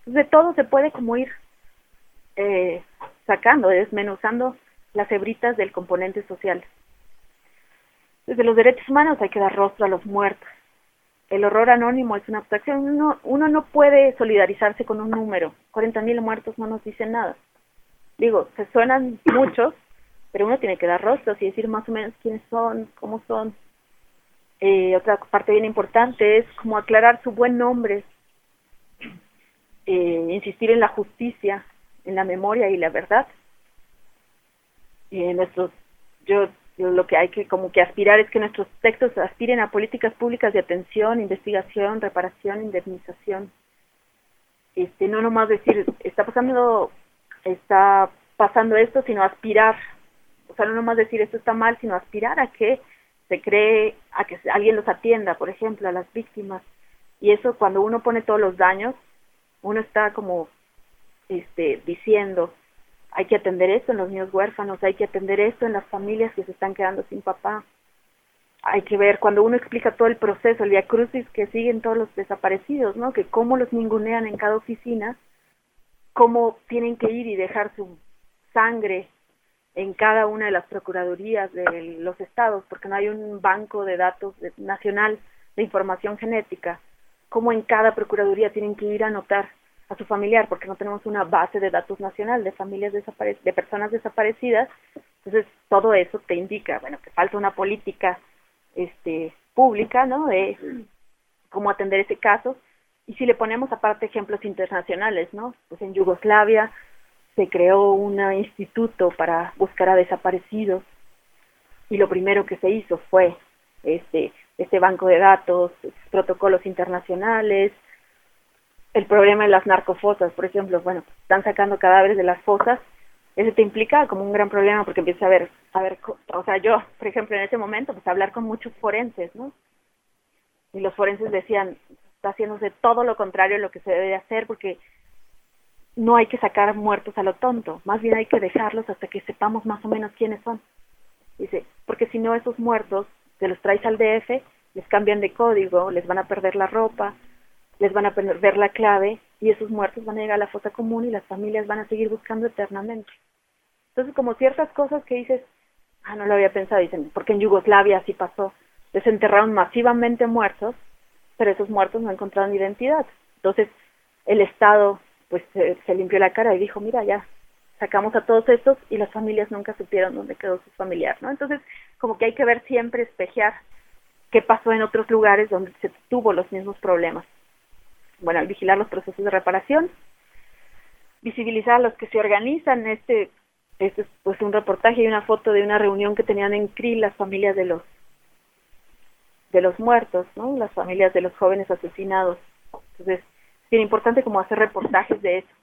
De todo se puede como ir sacando, desmenuzando las hebritas del componente social. Desde los derechos humanos hay que dar rostro a los muertos. El horror anónimo es una abstracción. Uno no puede solidarizarse con un número. 40,000 muertos no nos dicen nada. Digo, se suenan muchos, pero uno tiene que dar rostros y decir más o menos quiénes son, cómo son. Otra parte bien importante es como aclarar su buen nombre, insistir en la justicia, en la memoria y la verdad. Yo lo que hay que como que aspirar es que nuestros textos aspiren a políticas públicas de atención, investigación, reparación, indemnización. No nomás decir está pasando esto, sino aspirar, o sea, no nomás decir esto está mal, sino aspirar a que se cree, a que alguien los atienda, por ejemplo, a las víctimas. Y eso, cuando uno pone todos los daños, uno está como diciendo, hay que atender esto en los niños huérfanos, hay que atender esto en las familias que se están quedando sin papá. Hay que ver, cuando uno explica todo el proceso, el viacrucis que siguen todos los desaparecidos, ¿no? Que cómo los ningunean en cada oficina, cómo tienen que ir y dejar su sangre en cada una de las procuradurías de los estados, porque no hay un banco de datos nacional de información genética, cómo en cada procuraduría tienen que ir a anotar a su familiar, porque no tenemos una base de datos nacional de familias de personas desaparecidas. Entonces todo eso te indica, bueno, que falta una política pública, ¿no? De cómo atender ese caso. Y si le ponemos aparte ejemplos internacionales, ¿no? Pues en Yugoslavia se creó un instituto para buscar a desaparecidos y lo primero que se hizo fue este banco de datos, protocolos internacionales. El problema de las narcofosas, por ejemplo, bueno, están sacando cadáveres de las fosas. Eso te implica como un gran problema porque empieza a ver, o sea, yo, por ejemplo, en ese momento, pues hablar con muchos forenses, ¿no? Y los forenses decían, está haciéndose todo lo contrario a lo que se debe hacer porque no hay que sacar muertos a lo tonto, más bien hay que dejarlos hasta que sepamos más o menos quiénes son. Dice, porque si no esos muertos, te los traes al DF, les cambian de código, les van a perder la ropa, les van a perder la clave y esos muertos van a llegar a la fosa común y las familias van a seguir buscando eternamente. Entonces, como ciertas cosas que dices, no lo había pensado, dicen, porque en Yugoslavia así pasó, desenterraron masivamente muertos, pero esos muertos no encontraron identidad. Entonces, el Estado pues se limpió la cara y dijo, mira, ya sacamos a todos estos y las familias nunca supieron dónde quedó su familiar, ¿no? Entonces, como que hay que ver siempre, espejear qué pasó en otros lugares donde se tuvo los mismos problemas. Bueno, vigilar los procesos de reparación, visibilizar a los que se organizan. Este es pues un reportaje y una foto de una reunión que tenían en CRI las familias de los muertos, ¿no? Las familias de los jóvenes asesinados. Entonces, es bien importante como hacer reportajes de eso.